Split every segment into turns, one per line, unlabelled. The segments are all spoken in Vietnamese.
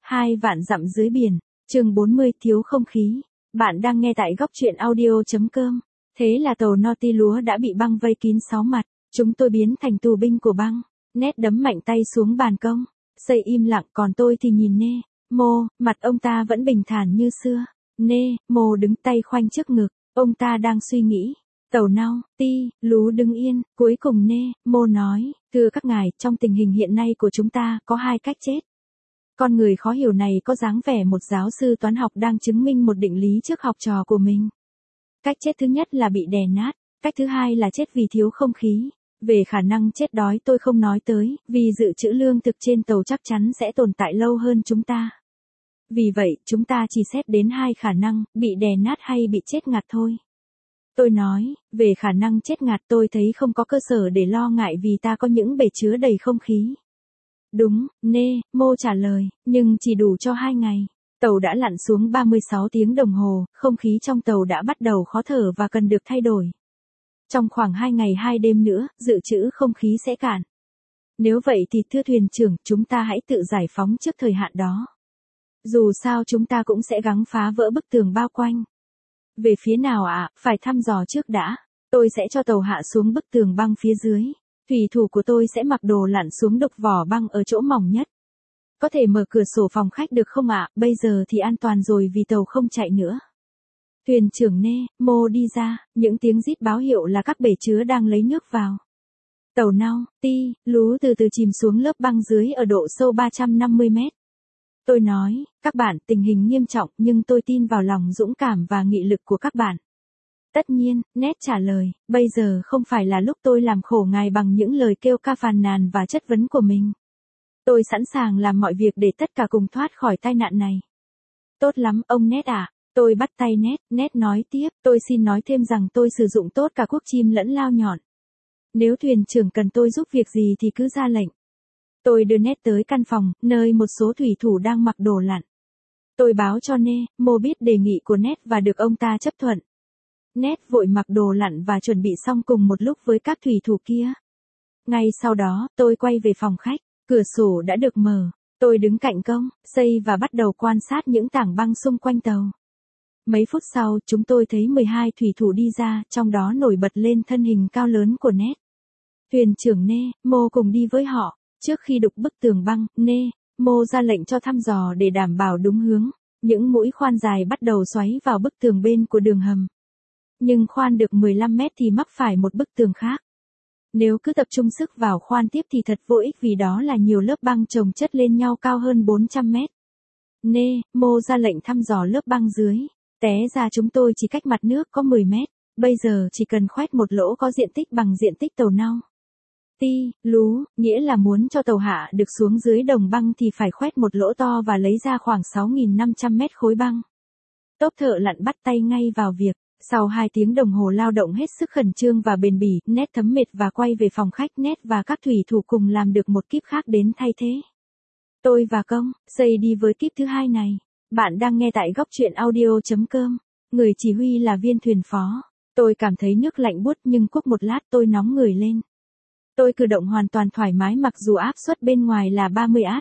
Hai vạn dặm dưới biển, chương 40 thiếu không khí. Bạn đang nghe tại góc truyện audio.com. Thế là tàu Nautilus đã bị băng vây kín 6 mặt, chúng tôi biến thành tù binh của băng. Nét đấm mạnh tay xuống bàn công. Xây im lặng, còn tôi thì nhìn Nemo, mặt ông ta vẫn bình thản như xưa. Nemo đứng tay khoanh trước ngực, ông ta đang suy nghĩ. Tàu Nautilus đứng yên, cuối cùng Nemo nói, thưa các ngài, trong tình hình hiện nay của chúng ta, có hai cách chết. Con người khó hiểu này có dáng vẻ một giáo sư toán học đang chứng minh một định lý trước học trò của mình. Cách chết thứ nhất là bị đè nát, cách thứ hai là chết vì thiếu không khí. Về khả năng chết đói tôi không nói tới, vì dự trữ lương thực trên tàu chắc chắn sẽ tồn tại lâu hơn chúng ta. Vì vậy, chúng ta chỉ xét đến hai khả năng, bị đè nát hay bị chết ngạt thôi. Tôi nói, về khả năng chết ngạt tôi thấy không có cơ sở để lo ngại vì ta có những bể chứa đầy không khí. Đúng, Nemo trả lời, nhưng chỉ đủ cho 2 ngày. Tàu đã lặn xuống 36 tiếng đồng hồ, không khí trong tàu đã bắt đầu khó thở và cần được thay đổi. Trong khoảng 2 ngày 2 đêm nữa, dự trữ không khí sẽ cạn. Nếu vậy thì thưa thuyền trưởng, chúng ta hãy tự giải phóng trước thời hạn đó. Dù sao chúng ta cũng sẽ gắng phá vỡ bức tường bao quanh. Về phía nào ạ, phải thăm dò trước đã. Tôi sẽ cho tàu hạ xuống bức tường băng phía dưới. Thủy thủ của tôi sẽ mặc đồ lặn xuống đục vỏ băng ở chỗ mỏng nhất. Có thể mở cửa sổ phòng khách được không ạ? Bây giờ thì an toàn rồi vì tàu không chạy nữa. Thuyền trưởng Nemo đi ra, những tiếng rít báo hiệu là các bể chứa đang lấy nước vào. Tàu Nautilus từ từ chìm xuống lớp băng dưới ở độ sâu 350 mét. Tôi nói, các bạn, tình hình nghiêm trọng nhưng tôi tin vào lòng dũng cảm và nghị lực của các bạn. Tất nhiên, Ned trả lời, bây giờ không phải là lúc tôi làm khổ ngài bằng những lời kêu ca phàn nàn và chất vấn của mình. Tôi sẵn sàng làm mọi việc để tất cả cùng thoát khỏi tai nạn này. Tốt lắm, ông Ned ạ. Tôi bắt tay Ned. Ned nói tiếp, tôi xin nói thêm rằng tôi sử dụng tốt cả cuốc chim lẫn lao nhọn. Nếu thuyền trưởng cần tôi giúp việc gì thì cứ ra lệnh. Tôi đưa Ned tới căn phòng, nơi một số thủy thủ đang mặc đồ lặn. Tôi báo cho Nemo biết đề nghị của Ned và được ông ta chấp thuận. Ned vội mặc đồ lặn và chuẩn bị xong cùng một lúc với các thủy thủ kia. Ngay sau đó, tôi quay về phòng khách, cửa sổ đã được mở. Tôi đứng cạnh công, xây và bắt đầu quan sát những tảng băng xung quanh tàu. Mấy phút sau, chúng tôi thấy 12 thủy thủ đi ra, trong đó nổi bật lên thân hình cao lớn của Ned. Thuyền trưởng Nemo cùng đi với họ. Trước khi đục bức tường băng, Nemo ra lệnh cho thăm dò để đảm bảo đúng hướng. Những mũi khoan dài bắt đầu xoáy vào bức tường bên của đường hầm. Nhưng khoan được 15 mét thì mắc phải một bức tường khác. Nếu cứ tập trung sức vào khoan tiếp thì thật vô ích vì đó là nhiều lớp băng chồng chất lên nhau cao hơn 400 mét. Nemo ra lệnh thăm dò lớp băng dưới. Té ra chúng tôi chỉ cách mặt nước có 10 mét. Bây giờ chỉ cần khoét một lỗ có diện tích bằng diện tích tàu Nautilus, nghĩa là muốn cho tàu hạ được xuống dưới đồng băng thì phải khoét một lỗ to và lấy ra khoảng 6.500 mét khối băng. Tốp thợ lặn bắt tay ngay vào việc. Sau 2 tiếng đồng hồ lao động hết sức khẩn trương và bền bỉ, Ned thấm mệt và quay về phòng khách. Ned và các thủy thủ cùng làm được một kíp khác đến thay thế. Tôi và công, xây đi với kíp thứ hai này. Bạn đang nghe tại góc truyện audio.com. Người chỉ huy là viên thuyền phó. Tôi cảm thấy nước lạnh buốt nhưng cuốc một lát tôi nóng người lên. Tôi cử động hoàn toàn thoải mái mặc dù áp suất bên ngoài là 30 át.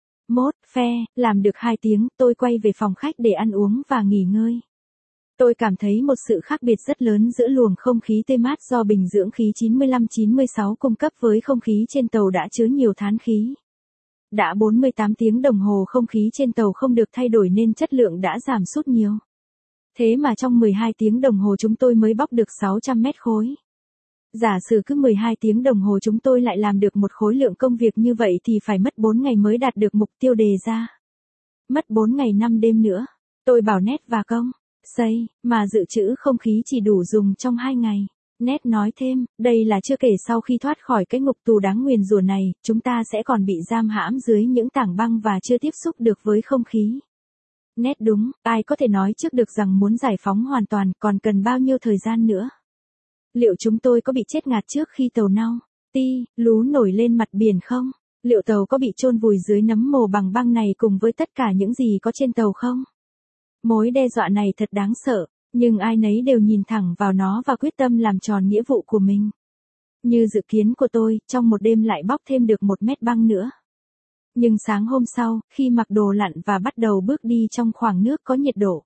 Làm được 2 tiếng, tôi quay về phòng khách để ăn uống và nghỉ ngơi. Tôi cảm thấy một sự khác biệt rất lớn giữa luồng không khí tê mát do bình dưỡng khí 95-96 cung cấp với không khí trên tàu đã chứa nhiều than khí. Đã 48 tiếng đồng hồ không khí trên tàu không được thay đổi nên chất lượng đã giảm sút nhiều. Thế mà trong 12 tiếng đồng hồ chúng tôi mới bóc được 600 mét khối. Giả sử cứ 12 tiếng đồng hồ chúng tôi lại làm được một khối lượng công việc như vậy thì phải mất 4 ngày mới đạt được mục tiêu đề ra. Mất 4 ngày 5 đêm nữa. Tôi bảo Ned và công, xây, mà dự trữ không khí chỉ đủ dùng trong 2 ngày. Ned nói thêm, đây là chưa kể sau khi thoát khỏi cái ngục tù đáng nguyền rủa này, chúng ta sẽ còn bị giam hãm dưới những tảng băng và chưa tiếp xúc được với không khí. Ned đúng, ai có thể nói trước được rằng muốn giải phóng hoàn toàn còn cần bao nhiêu thời gian nữa. Liệu chúng tôi có bị chết ngạt trước khi tàu Nautilus nổi lên mặt biển không? Liệu tàu có bị chôn vùi dưới nấm mồ bằng băng này cùng với tất cả những gì có trên tàu không? Mối đe dọa này thật đáng sợ, nhưng ai nấy đều nhìn thẳng vào nó và quyết tâm làm tròn nghĩa vụ của mình. Như dự kiến của tôi, trong một đêm lại bóc thêm được 1 mét băng nữa. Nhưng sáng hôm sau, khi mặc đồ lặn và bắt đầu bước đi trong khoảng nước có nhiệt độ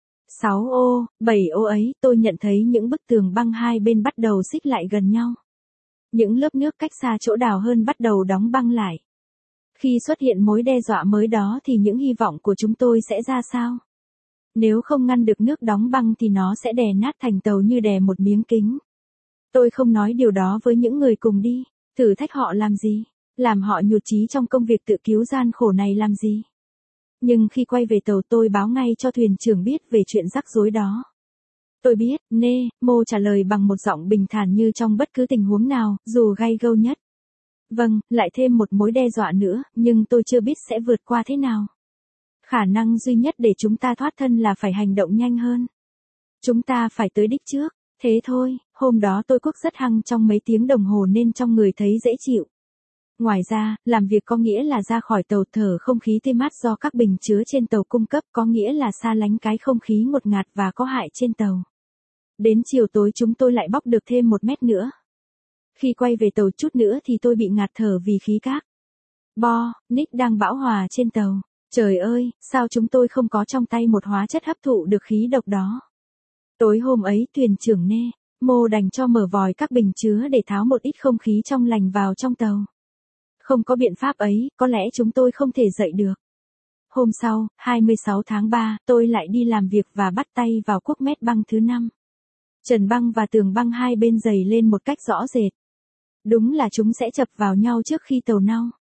6 ô, 7 ô ấy, tôi nhận thấy những bức tường băng hai bên bắt đầu xích lại gần nhau. Những lớp nước cách xa chỗ đào hơn bắt đầu đóng băng lại. Khi xuất hiện mối đe dọa mới đó thì những hy vọng của chúng tôi sẽ ra sao? Nếu không ngăn được nước đóng băng thì nó sẽ đè nát thành tàu như đè một miếng kính. Tôi không nói điều đó với những người cùng đi. Thử thách họ làm gì? Làm họ nhụt chí trong công việc tự cứu gian khổ này làm gì? Nhưng khi quay về tàu tôi báo ngay cho thuyền trưởng biết về chuyện rắc rối đó. Tôi biết, Nemo trả lời bằng một giọng bình thản như trong bất cứ tình huống nào, dù gay gâu nhất. Vâng, lại thêm một mối đe dọa nữa, nhưng tôi chưa biết sẽ vượt qua thế nào. Khả năng duy nhất để chúng ta thoát thân là phải hành động nhanh hơn. Chúng ta phải tới đích trước. Thế thôi, hôm đó tôi cuốc rất hăng trong mấy tiếng đồng hồ nên trong người thấy dễ chịu. Ngoài ra, làm việc có nghĩa là ra khỏi tàu thở không khí tươi mát do các bình chứa trên tàu cung cấp, có nghĩa là xa lánh cái không khí ngột ngạt và có hại trên tàu. Đến chiều tối chúng tôi lại bóc được thêm 1 mét nữa. Khi quay về tàu chút nữa thì tôi bị ngạt thở vì khí cát. Nick đang bão hòa trên tàu. Trời ơi, sao chúng tôi không có trong tay một hóa chất hấp thụ được khí độc đó. Tối hôm ấy thuyền trưởng Nemo đành cho mở vòi các bình chứa để tháo một ít không khí trong lành vào trong tàu. Không có biện pháp ấy, có lẽ chúng tôi không thể dậy được. Hôm sau, 26 tháng 3, tôi lại đi làm việc và bắt tay vào cuốc mét băng thứ 5. Trần băng và tường băng hai bên dày lên một cách rõ rệt. Đúng là chúng sẽ chập vào nhau trước khi tàu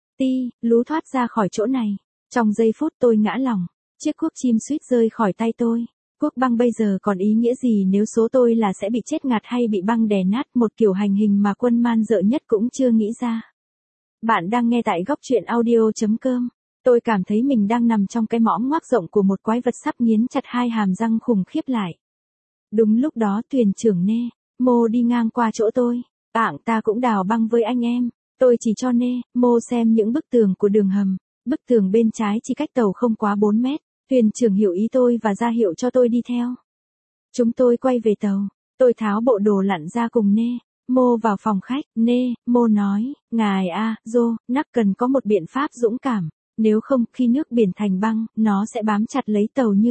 lú thoát ra khỏi chỗ này. Trong giây phút tôi ngã lòng, chiếc cuốc chim suýt rơi khỏi tay tôi. Cuốc băng bây giờ còn ý nghĩa gì nếu số tôi là sẽ bị chết ngạt hay bị băng đè nát, một kiểu hành hình mà quân man dợ nhất cũng chưa nghĩ ra. Bạn đang nghe tại góc truyện audio.com. Tôi cảm thấy mình đang nằm trong cái mõm ngoác rộng của một quái vật sắp nghiến chặt hai hàm răng khủng khiếp lại. Đúng lúc đó thuyền trưởng Nemo đi ngang qua chỗ tôi. Ta cũng đào băng với anh em. Tôi chỉ cho Nemo xem những bức tường của đường hầm. Bức tường bên trái chỉ cách tàu không quá 4 mét. Thuyền trưởng hiểu ý tôi và ra hiệu cho tôi đi theo. Chúng tôi quay về tàu. Tôi tháo bộ đồ lặn ra cùng Nemo vào phòng khách. Nemo nói, ngài Joe cần có một biện pháp dũng cảm. Nếu không, khi nước biển thành băng, nó sẽ bám chặt lấy tàu như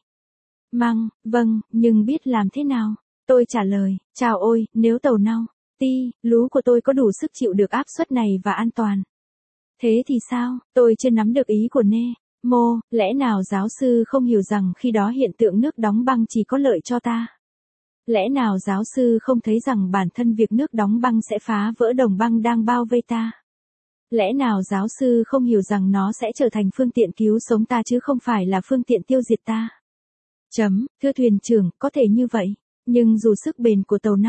vâng, nhưng biết làm thế nào? Tôi trả lời, chào ôi, nếu tàu lú của tôi có đủ sức chịu được áp suất này và an toàn. Thế thì sao? Tôi chưa nắm được ý của Nemo, lẽ nào giáo sư không hiểu rằng khi đó hiện tượng nước đóng băng chỉ có lợi cho ta? Lẽ nào giáo sư không thấy rằng bản thân việc nước đóng băng sẽ phá vỡ đồng băng đang bao vây ta? Lẽ nào giáo sư không hiểu rằng nó sẽ trở thành phương tiện cứu sống ta chứ không phải là phương tiện tiêu diệt ta? Thưa thuyền trưởng, có thể như vậy. Nhưng dù sức bền của tàu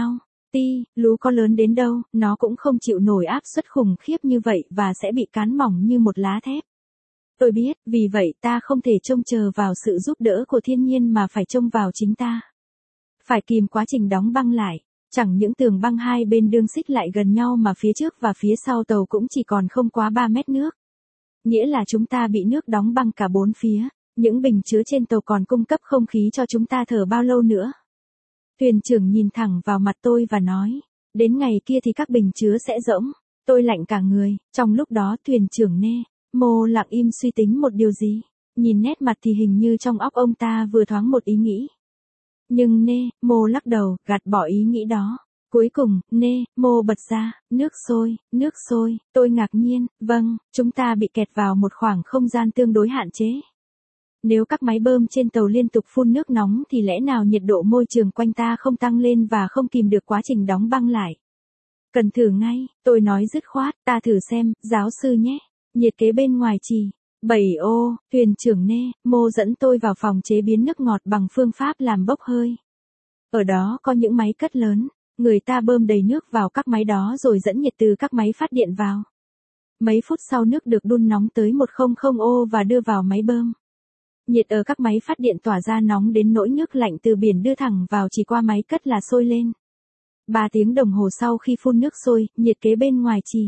lú có lớn đến đâu, nó cũng không chịu nổi áp suất khủng khiếp như vậy và sẽ bị cán mỏng như một lá thép. Tôi biết, vì vậy ta không thể trông chờ vào sự giúp đỡ của thiên nhiên mà phải trông vào chính ta. Phải kìm quá trình đóng băng lại. Chẳng những tường băng hai bên đương xích lại gần nhau mà phía trước và phía sau tàu cũng chỉ còn không quá 3 mét nước. Nghĩa là chúng ta bị nước đóng băng cả 4 phía. Những bình chứa trên tàu còn cung cấp không khí cho chúng ta thở bao lâu nữa? Thuyền trưởng nhìn thẳng vào mặt tôi và nói, đến ngày kia thì các bình chứa sẽ rỗng. Tôi lạnh cả người. Trong lúc đó thuyền trưởng Nemo lặng im suy tính một điều gì. Nhìn nét mặt thì hình như trong óc ông ta vừa thoáng một ý nghĩ. Nhưng Nemo lắc đầu, gạt bỏ ý nghĩ đó. Cuối cùng, Nemo bật ra, nước sôi. Tôi ngạc nhiên, vâng, chúng ta bị kẹt vào một khoảng không gian tương đối hạn chế. Nếu các máy bơm trên tàu liên tục phun nước nóng thì lẽ nào nhiệt độ môi trường quanh ta không tăng lên và không kìm được quá trình đóng băng lại? Cần thử ngay, tôi nói dứt khoát, ta thử xem, giáo sư nhé. Nhiệt kế bên ngoài chỉ 7 ô, thuyền trưởng Nemo dẫn tôi vào phòng chế biến nước ngọt bằng phương pháp làm bốc hơi. Ở đó có những máy cất lớn, người ta bơm đầy nước vào các máy đó rồi dẫn nhiệt từ các máy phát điện vào. Mấy phút sau nước được đun nóng tới 100 ô và đưa vào máy bơm. Nhiệt ở các máy phát điện tỏa ra nóng đến nỗi nước lạnh từ biển đưa thẳng vào chỉ qua máy cất là sôi lên. 3 tiếng đồng hồ sau khi phun nước sôi, nhiệt kế bên ngoài chỉ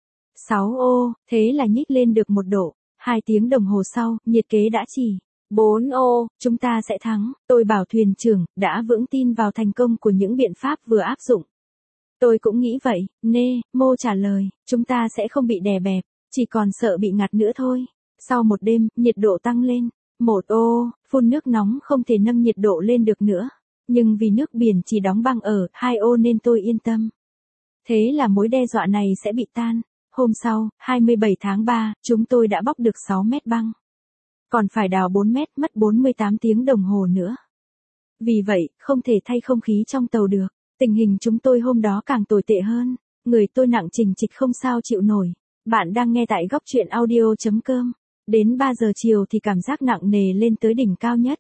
6 ô, thế là nhích lên được 1 độ. 2 tiếng đồng hồ sau, nhiệt kế đã chỉ 4 ô, chúng ta sẽ thắng. Tôi bảo thuyền trưởng, đã vững tin vào thành công của những biện pháp vừa áp dụng. Tôi cũng nghĩ vậy, Nemo trả lời, chúng ta sẽ không bị đè bẹp. Chỉ còn sợ bị ngạt nữa thôi. Sau một đêm, nhiệt độ tăng lên. Một ô, phun nước nóng không thể nâng nhiệt độ lên được nữa. Nhưng vì nước biển chỉ đóng băng ở 2 ô nên tôi yên tâm. Thế là mối đe dọa này sẽ bị tan. Hôm sau, 27 tháng 3, chúng tôi đã bóc được 6 mét băng. Còn phải đào 4 mét, mất 48 tiếng đồng hồ nữa. Vì vậy, không thể thay không khí trong tàu được. Tình hình chúng tôi hôm đó càng tồi tệ hơn. Người tôi nặng trịch trịch không sao chịu nổi. Bạn đang nghe tại góc truyện audio.com. Đến 3 giờ chiều thì cảm giác nặng nề lên tới đỉnh cao nhất.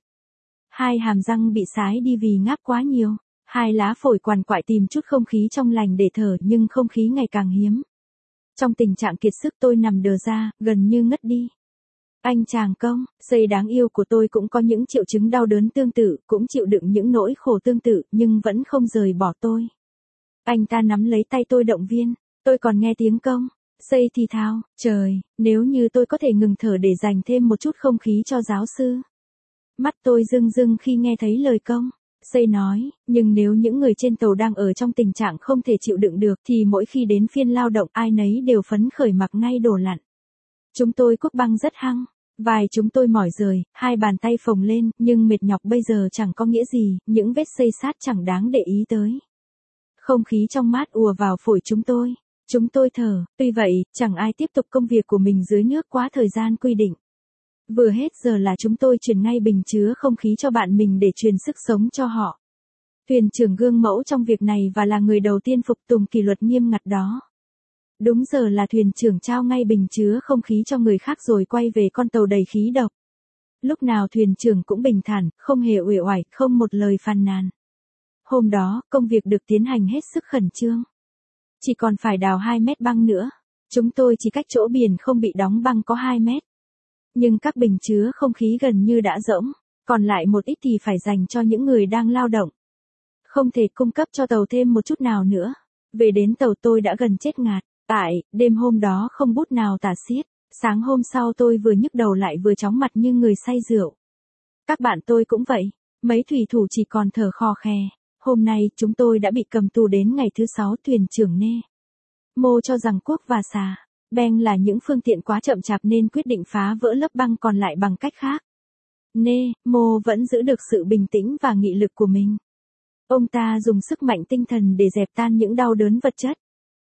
2 hàm răng bị sái đi vì ngáp quá nhiều. 2 lá phổi quằn quại tìm chút không khí trong lành để thở nhưng không khí ngày càng hiếm. Trong tình trạng kiệt sức tôi nằm đờ ra, gần như ngất đi. Anh chàng công, dây đáng yêu của tôi cũng có những triệu chứng đau đớn tương tự, cũng chịu đựng những nỗi khổ tương tự nhưng vẫn không rời bỏ tôi. Anh ta nắm lấy tay tôi động viên, tôi còn nghe tiếng công. Dây thì thào, trời, nếu như tôi có thể ngừng thở để dành thêm một chút không khí cho giáo sư. Mắt tôi rưng rưng khi nghe thấy lời công. Dây nói, nhưng nếu những người trên tàu đang ở trong tình trạng không thể chịu đựng được thì mỗi khi đến phiên lao động ai nấy đều phấn khởi mặc ngay đồ lặn. Chúng tôi cuốc băng rất hăng, vai chúng tôi mỏi rời, 2 bàn tay phồng lên, nhưng mệt nhọc bây giờ chẳng có nghĩa gì, những vết xây sát chẳng đáng để ý tới. Không khí trong mát ùa vào phổi chúng tôi. Chúng tôi thở, tuy vậy, chẳng ai tiếp tục công việc của mình dưới nước quá thời gian quy định. Vừa hết giờ là chúng tôi chuyển ngay bình chứa không khí cho bạn mình để truyền sức sống cho họ. Thuyền trưởng gương mẫu trong việc này và là người đầu tiên phục tùng kỷ luật nghiêm ngặt đó. Đúng giờ là thuyền trưởng trao ngay bình chứa không khí cho người khác rồi quay về con tàu đầy khí độc. Lúc nào thuyền trưởng cũng bình thản, không hề uể oải, không một lời phàn nàn. Hôm đó, công việc được tiến hành hết sức khẩn trương. Chỉ còn phải đào 2 mét băng nữa. Chúng tôi chỉ cách chỗ biển không bị đóng băng có 2 mét. Nhưng các bình chứa không khí gần như đã rỗng, còn lại một ít thì phải dành cho những người đang lao động. Không thể cung cấp cho tàu thêm một chút nào nữa. Về đến tàu tôi đã gần chết ngạt. Tại, đêm hôm đó không bút nào tả xiết. Sáng hôm sau tôi vừa nhức đầu lại vừa chóng mặt như người say rượu. Các bạn tôi cũng vậy. Mấy thủy thủ chỉ còn thở khò khè. Hôm nay chúng tôi đã bị cầm tù đến ngày thứ 6. Thuyền trưởng Nê Mô cho rằng cuốc và xà beng là những phương tiện quá chậm chạp nên quyết định phá vỡ lớp băng còn lại bằng cách khác. Nê Mô vẫn giữ được sự bình tĩnh và nghị lực của mình. Ông ta dùng sức mạnh tinh thần để dẹp tan những đau đớn vật chất.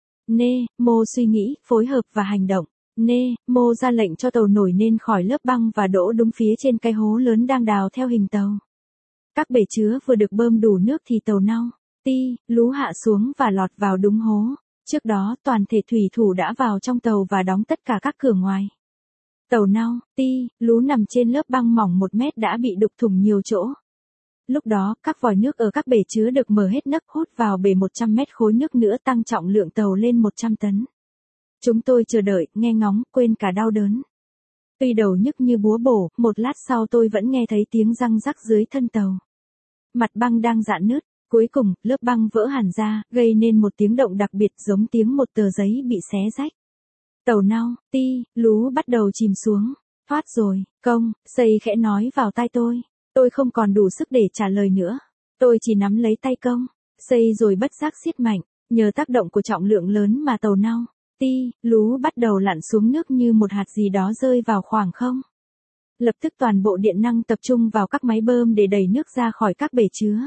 Nê Mô suy nghĩ, phối hợp và hành động. Nê Mô ra lệnh cho tàu nổi lên khỏi lớp băng và đỗ đúng phía trên cái hố lớn đang đào theo hình tàu. Các bể chứa vừa được bơm đủ nước thì tàu Nau, Ti, Lú hạ xuống và lọt vào đúng hố. Trước đó toàn thể thủy thủ đã vào trong tàu và đóng tất cả các cửa ngoài. Tàu Nau, Ti, Lú nằm trên lớp băng mỏng 1 mét đã bị đục thủng nhiều chỗ. Lúc đó, các vòi nước ở các bể chứa được mở hết nấc hút vào bể 100 mét khối nước nữa tăng trọng lượng tàu lên 100 tấn. Chúng tôi chờ đợi, nghe ngóng, quên cả đau đớn. Tuy đầu nhức như búa bổ, một lát sau tôi vẫn nghe thấy tiếng răng rắc dưới thân tàu. Mặt băng đang rạn nứt, cuối cùng, lớp băng vỡ hẳn ra, gây nên một tiếng động đặc biệt giống tiếng một tờ giấy bị xé rách. Tàu Nau, Ti, Lú bắt đầu chìm xuống. Thoát rồi, công, Xây khẽ nói vào tai tôi. Tôi không còn đủ sức để trả lời nữa. Tôi chỉ nắm lấy tay công, Xây rồi bất giác siết mạnh. Nhờ tác động của trọng lượng lớn mà tàu Nau, Ti, Lú bắt đầu lặn xuống nước như một hạt gì đó rơi vào khoảng không. Lập tức toàn bộ điện năng tập trung vào các máy bơm để đẩy nước ra khỏi các bể chứa.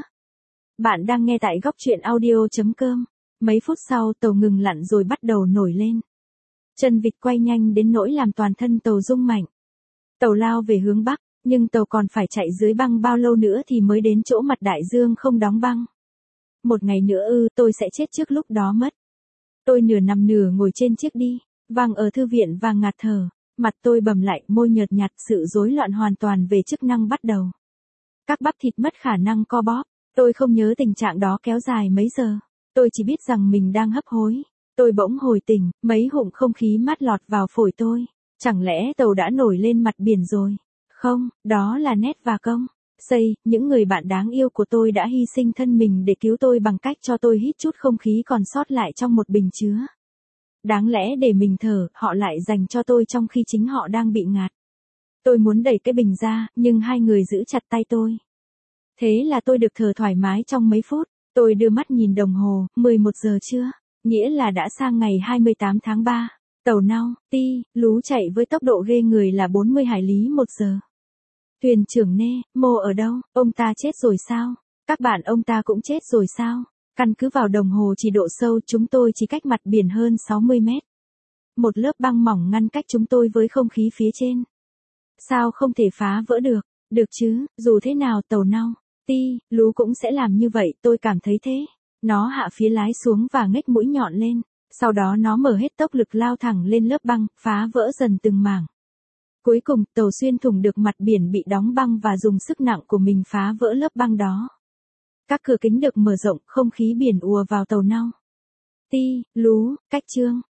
Bạn đang nghe tại góc truyện audio.com. Mấy phút sau tàu ngừng lặn rồi bắt đầu nổi lên. Chân vịt quay nhanh đến nỗi làm toàn thân tàu rung mạnh. Tàu lao về hướng Bắc, nhưng tàu còn phải chạy dưới băng bao lâu nữa thì mới đến chỗ mặt đại dương không đóng băng. Một ngày nữa tôi sẽ chết trước lúc đó mất. Tôi nửa nằm nửa ngồi trên chiếc đi, vàng ở thư viện và ngạt thở. Mặt tôi bầm lại, môi nhợt nhạt, sự rối loạn hoàn toàn về chức năng bắt đầu. Các bắp thịt mất khả năng co bóp. Tôi không nhớ tình trạng đó kéo dài mấy giờ. Tôi chỉ biết rằng mình đang hấp hối. Tôi bỗng hồi tỉnh, mấy hụm không khí mát lọt vào phổi tôi. Chẳng lẽ tàu đã nổi lên mặt biển rồi? Không, đó là Nét và công, Xây, những người bạn đáng yêu của tôi đã hy sinh thân mình để cứu tôi bằng cách cho tôi hít chút không khí còn sót lại trong một bình chứa. Đáng lẽ để mình thở, họ lại dành cho tôi trong khi chính họ đang bị ngạt. Tôi muốn đẩy cái bình ra, nhưng hai người giữ chặt tay tôi. Thế là tôi được thở thoải mái trong mấy phút. Tôi đưa mắt nhìn đồng hồ, 11 giờ trưa, nghĩa là đã sang ngày 28 tháng 3. Tàu nau, ti, lú chạy với tốc độ ghê người là 40 hải lý một giờ. Thuyền trưởng nê, Mô ở đâu, ông ta chết rồi sao? Các bạn ông ta cũng chết rồi sao? Căn cứ vào đồng hồ chỉ độ sâu chúng tôi chỉ cách mặt biển hơn 60 mét. Một lớp băng mỏng ngăn cách chúng tôi với không khí phía trên. Sao không thể phá vỡ được? Được chứ, dù thế nào tàu nau, ti, lú cũng sẽ làm như vậy, tôi cảm thấy thế. Nó hạ phía lái xuống và ngách mũi nhọn lên. Sau đó nó mở hết tốc lực lao thẳng lên lớp băng, phá vỡ dần từng mảng. Cuối cùng, tàu xuyên thủng được mặt biển bị đóng băng và dùng sức nặng của mình phá vỡ lớp băng đó. Các cửa kính được mở rộng, không khí biển ùa vào tàu nau. Ti, lú, cách chương.